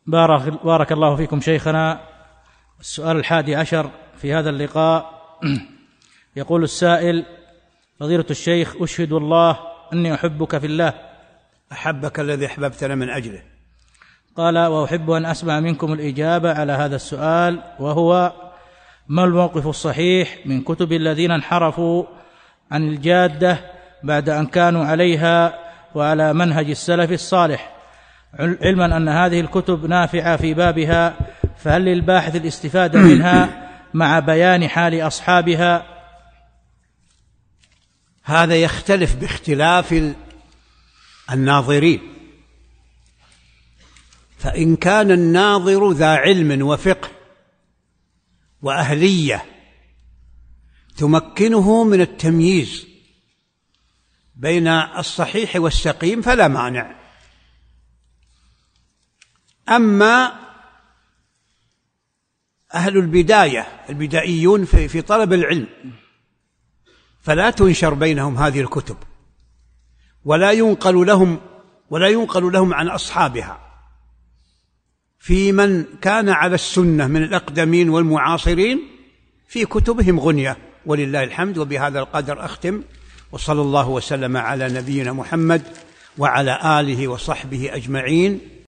بارك الله فيكم شيخنا. السؤال 11 في هذا اللقاء. يقول السائل: فضيلة الشيخ، أشهد الله أني أحبك في الله. أحبك الذي أحببتنا من أجله. قال: وأحب أن أسمع منكم الإجابة على هذا السؤال، وهو: ما الموقف الصحيح من كتب الذين انحرفوا عن الجادة بعد أن كانوا عليها وعلى منهج السلف الصالح، علما أن هذه الكتب نافعة في بابها، فهل للباحث الاستفادة منها مع بيان حال أصحابها؟ هذا يختلف باختلاف الناظرين، فإن كان الناظر ذا علم وفقه وأهلية تمكنه من التمييز بين الصحيح والسقيم فلا مانع. أما أهل البدائيون في طلب العلم فلا تنشر بينهم هذه الكتب، ولا ينقل لهم عن أصحابها. في من كان على السنة من الأقدمين والمعاصرين في كتبهم غنية، ولله الحمد. وبهذا القدر أختم، وصلى الله وسلم على نبينا محمد وعلى آله وصحبه أجمعين.